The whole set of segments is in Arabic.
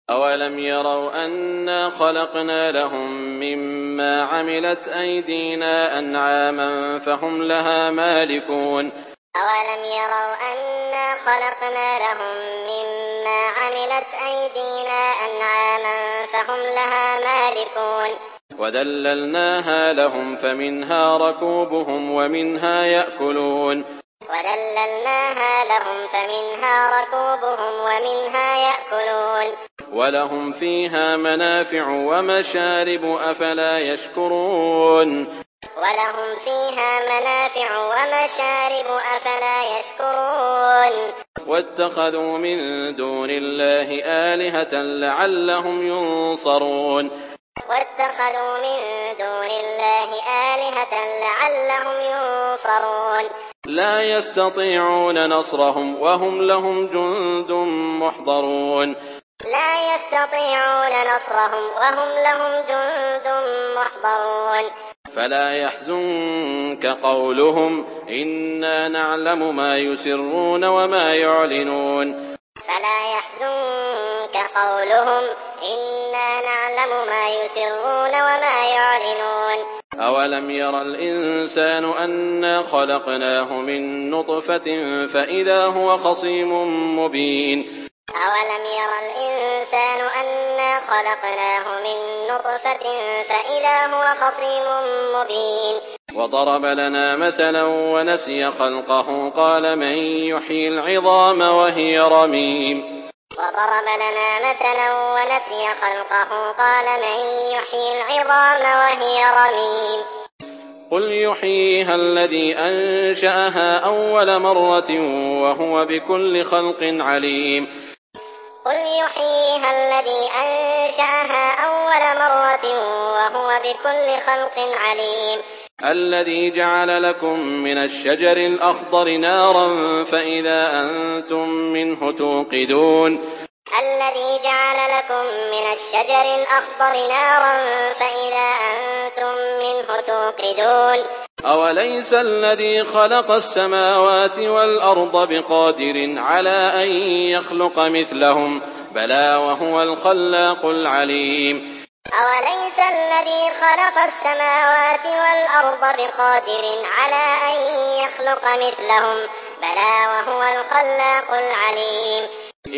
أَوَلَمْ يَرَوْا أَنَّا خَلَقْنَا لَهُم مِّمَّا عَمِلَتْ أَيْدِينَا أَنْعَامًا فَهُمْ لَهَا مَالِكُونَ أَوَلَمْ يَرَوْا أَنَّا خَلَقْنَا لَهُم مِّمَّا عَمِلَتْ أَيْدِينَا أَنْعَامًا فَهُمْ لَهَا مَالِكُونَ وَذَلَّلْنَاهَا لَهُمْ فَمِنْهَا رَكُوبُهُمْ وَمِنْهَا يَأْكُلُونَ وَذَلَّلْنَاهَا لَهُمْ فَمِنْهَا رَكُوبُهُمْ وَمِنْهَا يَأْكُلُونَ وَلَهُمْ فِيهَا مَنَافِعُ وَمَشَارِبُ أَفَلَا يَشْكُرُونَ وَلَهُمْ فِيهَا مَنَافِعُ وَمَشَارِبُ أَفَلَا يَشْكُرُونَ وَاتَّخَذُوا مِن دُونِ اللَّهِ آلِهَةً لَّعَلَّهُمْ يُنصَرُونَ وَاتَّخَذُوا مِن دُونِ اللَّهِ آلِهَةً لَّعَلَّهُمْ يُنصَرُونَ لَا يَسْتَطِيعُونَ نَصْرَهُمْ وَهُمْ لَهُمْ جُندٌ مُّحْضَرُونَ لَا يَسْتَطِيعُونَ نَصْرَهُمْ وَهُمْ لَهُمْ جُندٌ مُّحْضَرُونَ فَلَا يَحْزُنكَ قَوْلُهُمْ ۘ إِنَّا نَعْلَمُ مَا يُسِرُّونَ وَمَا يُعْلِنُونَ فَلَا يَحْزُنكَ قَوْلُهُمْ ۘ إِنَّا نَعْلَمُ مَا يُسِرُّونَ وَمَا يُعْلِنُونَ أَوَلَمْ يَرَ الْإِنسَانُ أَنَّا خَلَقْنَاهُ مِن نُّطْفَةٍ فَإِذَا هُوَ خَصِيمٌ مُّبِينٌ أَوَلَمْ يَرَ الْإِنسَانُ أَنَّا خَلَقْنَاهُ مِن نُّطْفَةٍ فَإِذَا هُوَ خَصِيمٌ مُّبِينٌ وَضَرَبَ لَنَا مَثَلًا وَنَسِيَ خَلْقَهُ قَالَ مَن يُحْيِي الْعِظَامَ وَهِيَ رَمِيمٌ وَضَرَبَ لَنَا مَثَلًا وَنَسِيَ خَلْقَهُ قَالَ مَن يُحْيِي الْعِظَامَ وَهِيَ رَمِيمٌ قُلْ يُحْيِيهَا الَّذِي أَنشَأَهَا أَوَّلَ مَرَّةٍ وَهُوَ بِكُلِّ خَلْقٍ عَلِيمٌ قُلْ يُحْيِيهَا الَّذِي أَنشَأَهَا أَوَّلَ مَرَّةٍ وَهُوَ بِكُلِّ خَلْقٍ عَلِيمٌ الَّذِي جَعَلَ لَكُم مِّنَ الشَّجَرِ الْأَخْضَرِ نَارًا فَإِذَا أَنتُم مِّنْهُ تُوقِدُونَ الَّذِي جَعَلَ لَكُم مِّنَ الشَّجَرِ الْأَخْضَرِ نَارًا فَإِذَا أَنتُم مِّنْهُ تُوقِدُونَ أَوَلَيْسَ الَّذِي خَلَقَ السَّمَاوَاتِ وَالْأَرْضَ بِقَادِرٍ عَلَىٰ أَن يَخْلُقَ مِثْلَهُم ۚ بَلَىٰ وَهُوَ الْخَلَّاقُ الْعَلِيمُ أَوَلَيْسَ الَّذِي خَلَقَ السَّمَاوَاتِ وَالْأَرْضَ بِقَادِرٍ عَلَىٰ أَن يَخْلُقَ مِثْلَهُم ۚ بَلَىٰ وَهُوَ الْخَلَّاقُ الْعَلِيمُ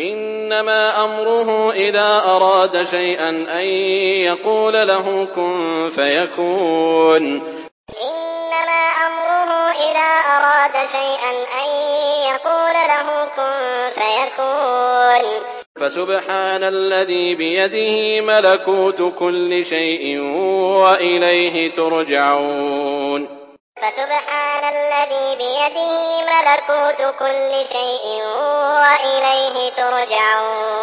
إِنَّمَا أَمْرُهُ إِذَا أَرَادَ شَيْئًا أَن يَقُولَ لَهُ كُن فَيَكُونُ إِنَّمَا أَمْرُهُ إِذَا أَرَادَ شَيْئًا أَن يَقُولَ لَهُ كُن فَيَكُونُ فَسُبْحَانَ الَّذِي بِيَدِهِ مَلَكُوتُ كُلِّ شَيْءٍ وَإِلَيْهِ تُرْجَعُونَ فَسُبْحَانَ الَّذِي بِيَدِهِ مَلَكُوتُ كُلِّ شَيْءٍ وَإِلَيْهِ تُرْجَعُونَ